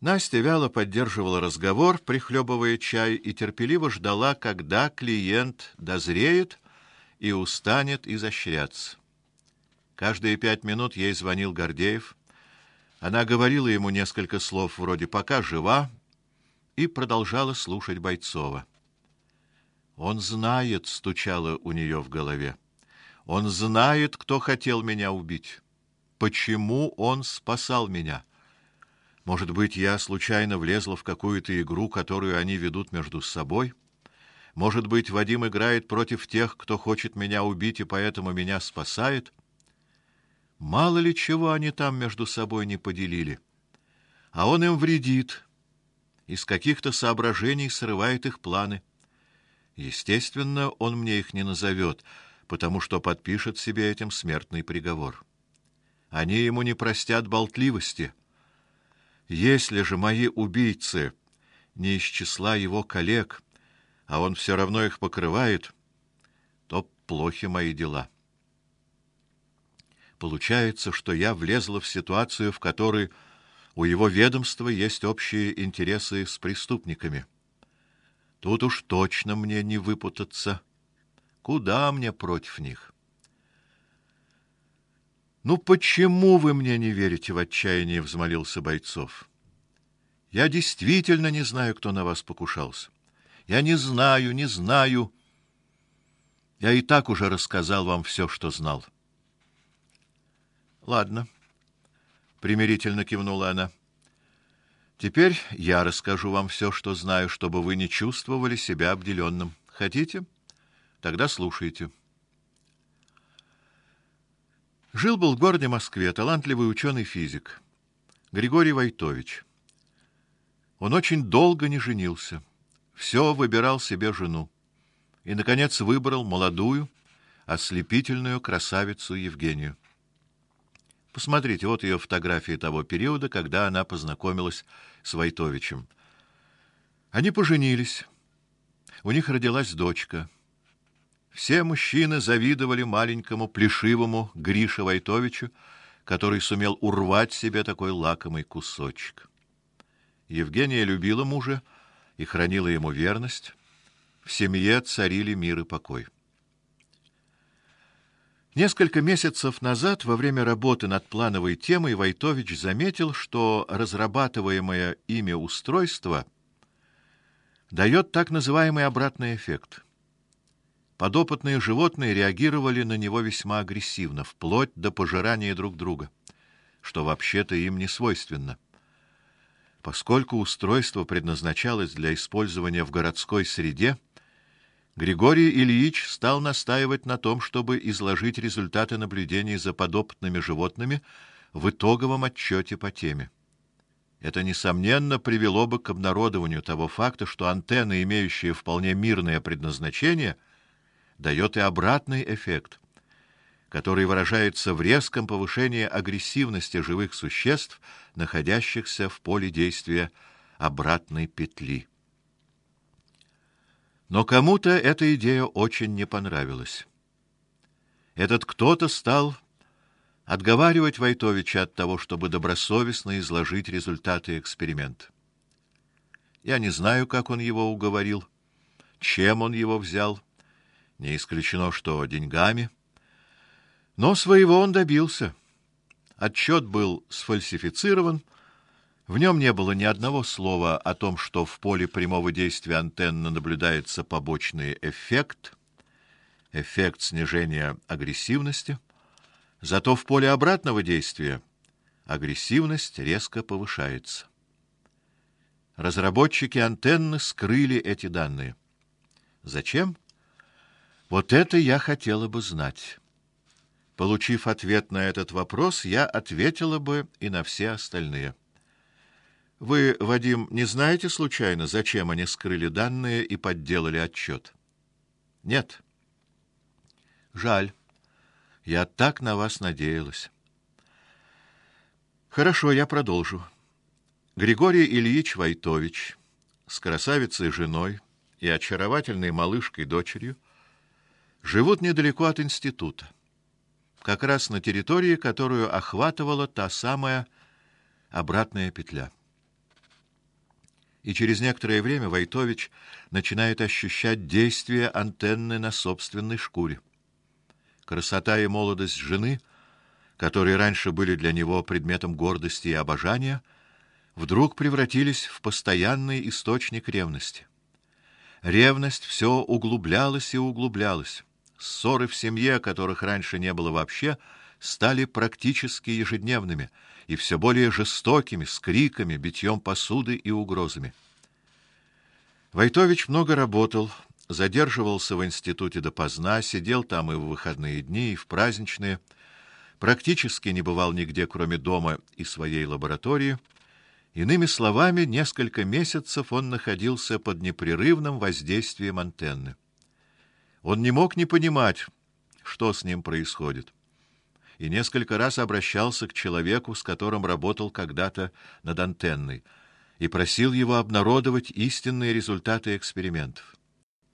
Настя вяло поддерживала разговор, прихлебывая чай, и терпеливо ждала, когда клиент дозреет и устанет изощряться. Каждые 5 минут ей звонил Гордеев. Она говорила ему несколько слов вроде «пока жива» и продолжала слушать Бойцова. «Он знает», — стучало у нее в голове. «Он знает, кто хотел меня убить. Почему он спасал меня? Может быть, я случайно влезла в какую-то игру, которую они ведут между собой? Может быть, Вадим играет против тех, кто хочет меня убить, и поэтому меня спасает? Мало ли чего они там между собой не поделили. А он им вредит, из каких-то соображений срывает их планы. Естественно, он мне их не назовет, потому что подпишет себе этим смертный приговор. Они ему не простят болтливости. Если же мои убийцы не из числа его коллег, а он все равно их покрывает, то плохи мои дела. Получается, что я влезла в ситуацию, в которой у его ведомства есть общие интересы с преступниками. Тут уж точно мне не выпутаться. Куда мне против них? «Ну почему вы мне не верите?» — в отчаянии взмолился Бойцов. «Я действительно не знаю, кто на вас покушался. Я не знаю. Я и так уже рассказал вам все, что знал». «Ладно», — примирительно кивнула она. «Теперь я расскажу вам все, что знаю, чтобы вы не чувствовали себя обделенным. Хотите? Тогда слушайте». Жил-был в городе Москве талантливый ученый-физик Григорий Войтович. Он очень долго не женился, все выбирал себе жену и, наконец, выбрал молодую, ослепительную красавицу Евгению. Посмотрите, вот ее фотографии того периода, когда она познакомилась с Войтовичем. Они поженились, у них родилась дочка. Все мужчины завидовали маленькому, плешивому Грише Войтовичу, который сумел урвать себе такой лакомый кусочек. Евгения любила мужа и хранила ему верность. В семье царили мир и покой. Несколько месяцев назад, во время работы над плановой темой, Войтович заметил, что разрабатываемое ими устройство дает так называемый обратный эффект. Подопытные животные реагировали на него весьма агрессивно, вплоть до пожирания друг друга, что вообще-то им не свойственно. Поскольку устройство предназначалось для использования в городской среде, Григорий Ильич стал настаивать на том, чтобы изложить результаты наблюдений за подопытными животными в итоговом отчете по теме. Это, несомненно, привело бы к обнародованию того факта, что антенна, имеющая вполне мирное предназначение, дает и обратный эффект, который выражается в резком повышении агрессивности живых существ, находящихся в поле действия обратной петли. Но кому-то эта идея очень не понравилась. Этот кто-то стал отговаривать Войтовича от того, чтобы добросовестно изложить результаты эксперимента. Я не знаю, как он его уговорил, чем он его взял, не исключено, что деньгами. Но своего он добился. Отчет был сфальсифицирован, в нем не было ни одного слова о том, что в поле прямого действия антенны наблюдается побочный эффект снижения агрессивности, зато в поле обратного действия агрессивность резко повышается. Разработчики антенны скрыли эти данные. Зачем? Вот это я хотела бы знать. Получив ответ на этот вопрос, я ответила бы и на все остальные. Вы, Вадим, не знаете случайно, зачем они скрыли данные и подделали отчет? Нет. Жаль. Я так на вас надеялась. Хорошо, я продолжу. Григорий Ильич Войтович с красавицей женой и очаровательной малышкой-дочерью живут недалеко от института, как раз на территории, которую охватывала та самая обратная петля. И через некоторое время Войтович начинает ощущать действие антенны на собственной шкуре. Красота и молодость жены, которые раньше были для него предметом гордости и обожания, вдруг превратились в постоянный источник ревности. Ревность все углублялась и углублялась. Ссоры в семье, которых раньше не было вообще, стали практически ежедневными и все более жестокими, с криками, битьем посуды и угрозами. Войтович много работал, задерживался в институте допоздна, сидел там и в выходные дни, и в праздничные, практически не бывал нигде, кроме дома и своей лаборатории. Иными словами, несколько месяцев он находился под непрерывным воздействием антенны. Он не мог не понимать, что с ним происходит, и несколько раз обращался к человеку, с которым работал когда-то над антенной, и просил его обнародовать истинные результаты экспериментов.